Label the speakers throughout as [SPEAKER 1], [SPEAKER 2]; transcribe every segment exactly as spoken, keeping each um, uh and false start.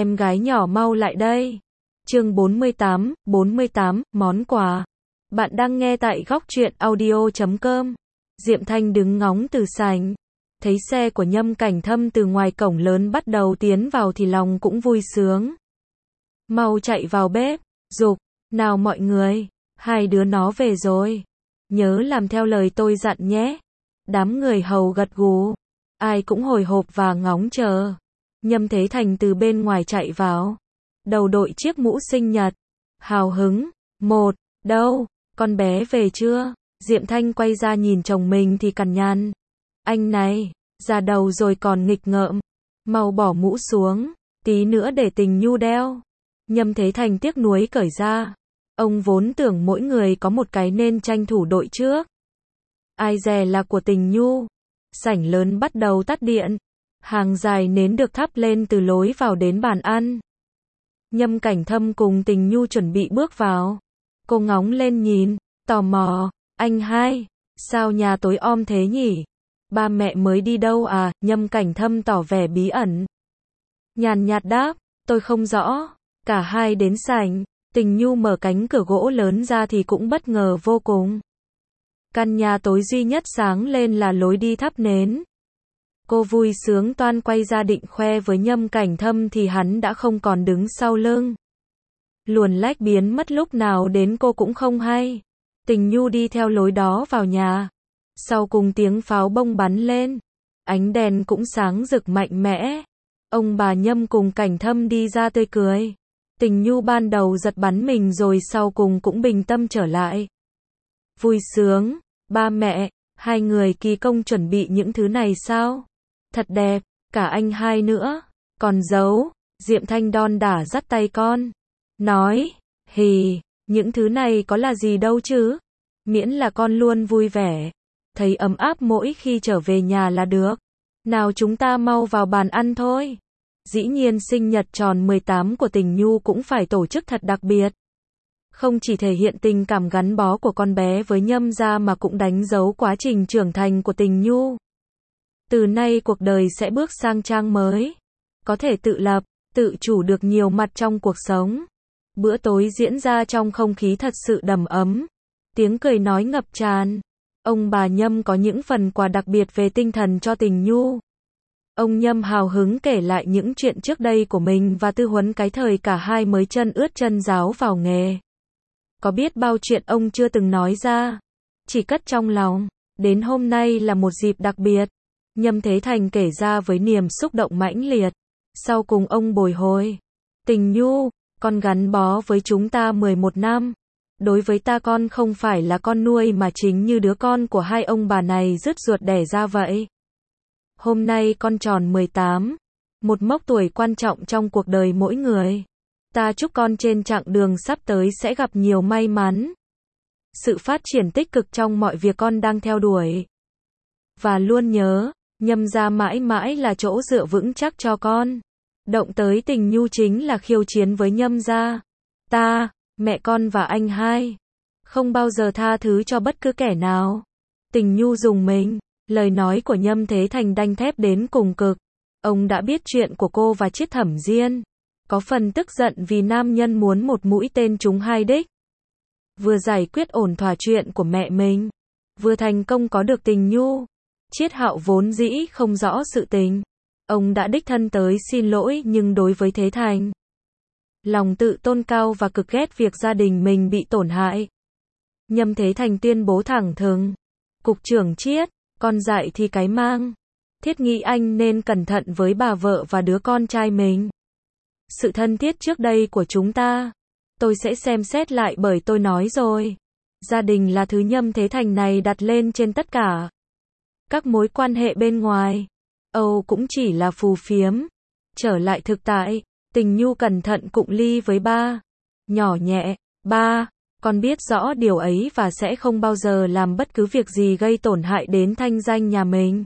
[SPEAKER 1] em gái nhỏ mau lại đây. Chương bốn mươi tám, bốn mươi tám, món quà. Bạn đang nghe tại góc truyện audio chấm com. Diệm Thanh đứng ngóng từ sảnh, thấy xe của Nhâm Cảnh Thâm từ ngoài cổng lớn bắt đầu tiến vào thì lòng cũng vui sướng. Mau chạy vào bếp, giục, nào mọi người, hai đứa nó về rồi. Nhớ làm theo lời tôi dặn nhé. Đám người hầu gật gù, ai cũng hồi hộp và ngóng chờ. Nhâm Thế Thành từ bên ngoài chạy vào, đầu đội chiếc mũ sinh nhật, hào hứng, một, đâu, con bé về chưa? Diệm Thanh quay ra nhìn chồng mình thì cằn nhằn. Anh này, già đầu rồi còn nghịch ngợm, mau bỏ mũ xuống, tí nữa để Tình Nhu đeo. Nhâm Thế Thành tiếc nuối cởi ra. Ông vốn tưởng mỗi người có một cái nên tranh thủ đội trước. Ai dè là của Tình Nhu. Sảnh lớn bắt đầu tắt điện. Hàng dài nến được thắp lên từ lối vào đến bàn ăn. Nhâm Cảnh Thâm cùng Tình Nhu chuẩn bị bước vào. Cô ngóng lên nhìn, tò mò, anh hai, sao nhà tối om thế nhỉ? Ba mẹ mới đi đâu à? Nhâm Cảnh Thâm tỏ vẻ bí ẩn. Nhàn nhạt đáp, tôi không rõ. Cả hai đến sảnh, Tình Nhu mở cánh cửa gỗ lớn ra thì cũng bất ngờ vô cùng. Căn nhà tối duy nhất sáng lên là lối đi thắp nến. Cô vui sướng toan quay ra định khoe với Nhâm Cảnh Thâm thì hắn đã không còn đứng sau lưng. Luồn lách biến mất lúc nào đến cô cũng không hay. Tình Nhu đi theo lối đó vào nhà. Sau cùng tiếng pháo bông bắn lên. Ánh đèn cũng sáng rực mạnh mẽ. Ông bà Nhâm cùng Cảnh Thâm đi ra tươi cười. Tình Nhu ban đầu giật bắn mình rồi sau cùng cũng bình tâm trở lại. Vui sướng, ba mẹ, hai người kỳ công chuẩn bị những thứ này sao? Thật đẹp, cả anh hai nữa. Còn giấu, Diệm Thanh đon đả dắt tay con. Nói, hì, những thứ này có là gì đâu chứ? Miễn là con luôn vui vẻ, thấy ấm áp mỗi khi trở về nhà là được. Nào chúng ta mau vào bàn ăn thôi. Dĩ nhiên sinh nhật tròn mười tám của Tình Nhu cũng phải tổ chức thật đặc biệt. Không chỉ thể hiện tình cảm gắn bó của con bé với Nhâm gia mà cũng đánh dấu quá trình trưởng thành của Tình Nhu. Từ nay cuộc đời sẽ bước sang trang mới. Có thể tự lập, tự chủ được nhiều mặt trong cuộc sống. Bữa tối diễn ra trong không khí thật sự đầm ấm. Tiếng cười nói ngập tràn. Ông bà Nhâm có những phần quà đặc biệt về tinh thần cho Tình Nhu. Ông Nhâm hào hứng kể lại những chuyện trước đây của mình và tư huấn cái thời cả hai mới chân ướt chân ráo vào nghề. Có biết bao chuyện ông chưa từng nói ra, chỉ cất trong lòng. Đến hôm nay là một dịp đặc biệt. Nhâm Thế Thành kể ra với niềm xúc động mãnh liệt. Sau cùng ông bồi hồi. Tình Nhu, con gắn bó với chúng ta mười một năm. Đối với ta con không phải là con nuôi mà chính như đứa con của hai ông bà này rứt ruột đẻ ra vậy. Hôm nay con tròn mười tám. Một mốc tuổi quan trọng trong cuộc đời mỗi người. Ta chúc con trên chặng đường sắp tới sẽ gặp nhiều may mắn. Sự phát triển tích cực trong mọi việc con đang theo đuổi. Và luôn nhớ, Nhâm gia mãi mãi là chỗ dựa vững chắc cho con. Động tới Tình Nhu chính là khiêu chiến với Nhâm gia. Ta, mẹ con và anh hai, không bao giờ tha thứ cho bất cứ kẻ nào. Tình Nhu rùng mình, lời nói của Nhâm Thế Thành đanh thép đến cùng cực. Ông đã biết chuyện của cô và Chiết Thẩm Diên. Có phần tức giận vì nam nhân muốn một mũi tên trúng hai đích. Vừa giải quyết ổn thỏa chuyện của mẹ mình, vừa thành công có được Tình Nhu. Chiết Hạo vốn dĩ không rõ sự tình. Ông đã đích thân tới xin lỗi nhưng đối với Thế Thành, lòng tự tôn cao và cực ghét việc gia đình mình bị tổn hại. Nhâm Thế Thành tuyên bố thẳng thừng. Cục trưởng Chiết, con dạy thì cái mang. Thiết nghĩ anh nên cẩn thận với bà vợ và đứa con trai mình. Sự thân thiết trước đây của chúng ta, tôi sẽ xem xét lại bởi tôi nói rồi. Gia đình là thứ Nhâm Thế Thành này đặt lên trên tất cả. Các mối quan hệ bên ngoài, Âu cũng chỉ là phù phiếm. Trở lại thực tại, Tình Nhu cẩn thận cụng ly với ba. Nhỏ nhẹ, ba, con biết rõ điều ấy và sẽ không bao giờ làm bất cứ việc gì gây tổn hại đến thanh danh nhà mình.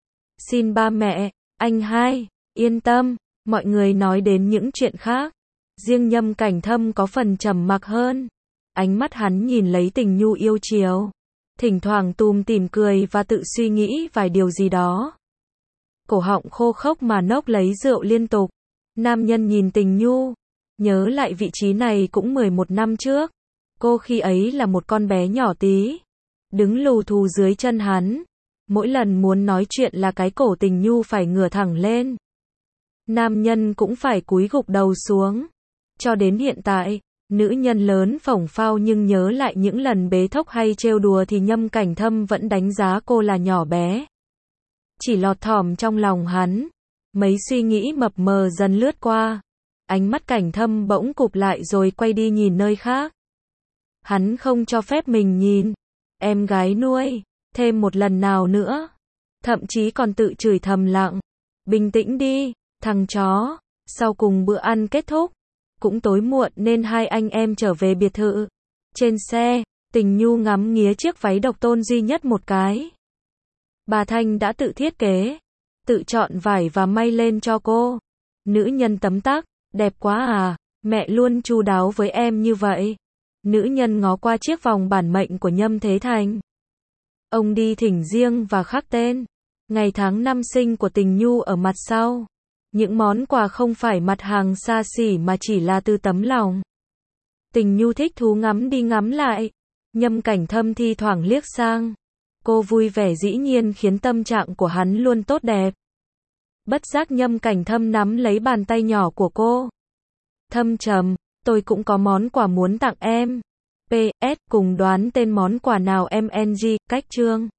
[SPEAKER 1] Xin ba mẹ, anh hai, yên tâm. Mọi người nói đến những chuyện khác. Riêng Nhâm Cảnh Thâm có phần trầm mặc hơn. Ánh mắt hắn nhìn lấy Tình Nhu yêu chiều. Thỉnh thoảng tùm tìm cười và tự suy nghĩ vài điều gì đó. Cổ họng khô khốc mà nốc lấy rượu liên tục. Nam nhân nhìn Tình Nhu, nhớ lại vị trí này cũng mười một năm trước. Cô khi ấy là một con bé nhỏ tí, đứng lù thù dưới chân hắn. Mỗi lần muốn nói chuyện là cái cổ Tình Nhu phải ngửa thẳng lên. Nam nhân cũng phải cúi gục đầu xuống. Cho đến hiện tại, nữ nhân lớn phổng phao nhưng nhớ lại những lần bế thốc hay trêu đùa thì Nhâm Cảnh Thâm vẫn đánh giá cô là nhỏ bé. Chỉ lọt thỏm trong lòng hắn, mấy suy nghĩ mập mờ dần lướt qua. Ánh mắt Cảnh Thâm bỗng cụp lại rồi quay đi nhìn nơi khác. Hắn không cho phép mình nhìn em gái nuôi thêm một lần nào nữa. Thậm chí còn tự chửi thầm lặng. Bình tĩnh đi, thằng chó. Sau cùng bữa ăn kết thúc, cũng tối muộn nên hai anh em trở về biệt thự. Trên xe, Tình Nhu ngắm nghía chiếc váy độc tôn duy nhất một cái. Bà Thanh đã tự thiết kế, tự chọn vải và may lên cho cô. Nữ nhân tấm tắc, đẹp quá à, mẹ luôn chu đáo với em như vậy. Nữ nhân ngó qua chiếc vòng bản mệnh của Nhâm Thế Thành. Ông đi thỉnh riêng và khắc tên, ngày tháng năm sinh của Tình Nhu ở mặt sau. Những món quà không phải mặt hàng xa xỉ mà chỉ là từ tấm lòng. Tình Nhu thích thú ngắm đi ngắm lại. Nhâm Cảnh Thâm thi thoảng liếc sang. Cô vui vẻ dĩ nhiên khiến tâm trạng của hắn luôn tốt đẹp. Bất giác Nhâm Cảnh Thâm nắm lấy bàn tay nhỏ của cô. Thâm trầm, tôi cũng có món quà muốn tặng em. pê ét cùng đoán tên món quà nào em en giê, cách chương.